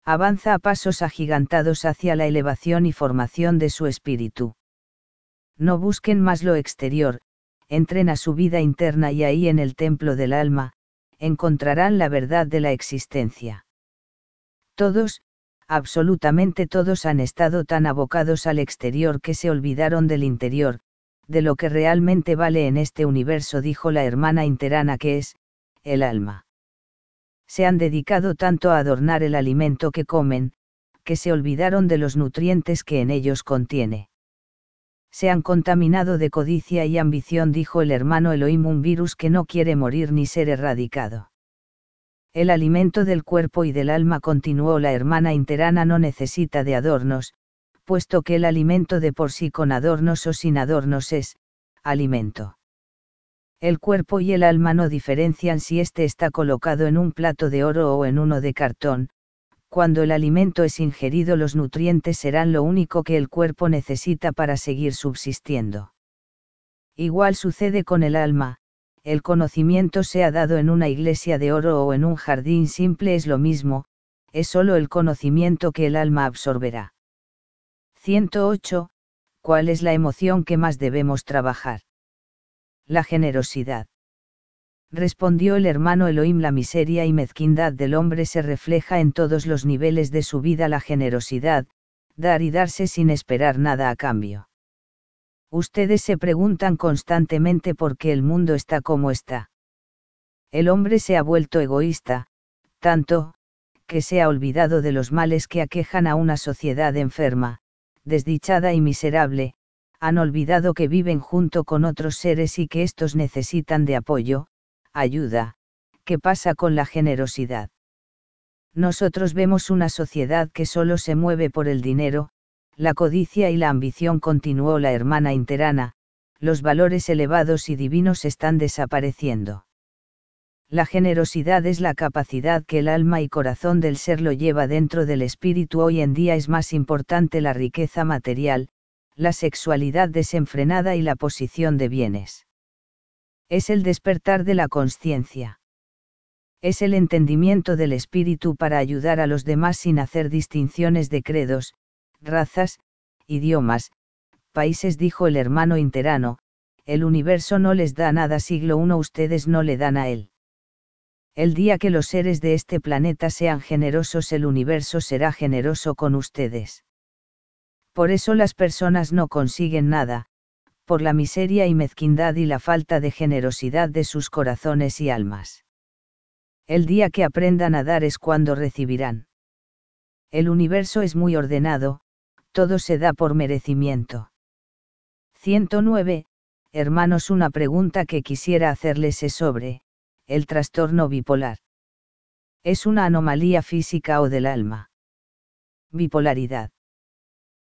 Avanza a pasos agigantados hacia la elevación y formación de su espíritu. No busquen más lo exterior, entren a su vida interna y ahí en el templo del alma, encontrarán la verdad de la existencia. Todos, absolutamente todos han estado tan abocados al exterior que se olvidaron del interior, de lo que realmente vale en este universo, dijo la hermana interana, que es, el alma. Se han dedicado tanto a adornar el alimento que comen, que se olvidaron de los nutrientes que en ellos contiene. Se han contaminado de codicia y ambición, dijo el hermano Elohim, un virus que no quiere morir ni ser erradicado. El alimento del cuerpo y del alma, continuó la hermana interana, no necesita de adornos, puesto que el alimento de por sí, con adornos o sin adornos, es alimento. El cuerpo y el alma no diferencian si éste está colocado en un plato de oro o en uno de cartón. Cuando el alimento es ingerido, los nutrientes serán lo único que el cuerpo necesita para seguir subsistiendo. Igual sucede con el alma, el conocimiento sea dado en una iglesia de oro o en un jardín simple, es lo mismo, es solo el conocimiento que el alma absorberá. 108. ¿Cuál es la emoción que más debemos trabajar? La generosidad. Respondió el hermano Elohim, la miseria y mezquindad del hombre se refleja en todos los niveles de su vida. La generosidad, dar y darse sin esperar nada a cambio. Ustedes se preguntan constantemente por qué el mundo está como está. El hombre se ha vuelto egoísta, tanto, que se ha olvidado de los males que aquejan a una sociedad enferma, desdichada y miserable. Han olvidado que viven junto con otros seres y que estos necesitan de apoyo, ayuda. ¿Qué pasa con la generosidad? Nosotros vemos una sociedad que solo se mueve por el dinero, la codicia y la ambición, continuó la hermana interana. Los valores elevados y divinos están desapareciendo. La generosidad es la capacidad que el alma y corazón del ser lo lleva dentro del espíritu. Hoy en día es más importante la riqueza material, la sexualidad desenfrenada y la posición de bienes. Es el despertar de la conciencia. Es el entendimiento del espíritu para ayudar a los demás sin hacer distinciones de credos, razas, idiomas, países, dijo el hermano interano. El universo no les da nada. Siglo I. Ustedes no le dan a él. El día que los seres de este planeta sean generosos, el universo será generoso con ustedes. Por eso las personas no consiguen nada, por la miseria y mezquindad y la falta de generosidad de sus corazones y almas. El día que aprendan a dar es cuando recibirán. El universo es muy ordenado, todo se da por merecimiento. 109. Hermanos, una pregunta que quisiera hacerles es sobre el trastorno bipolar. ¿Es una anomalía física o del alma? Bipolaridad.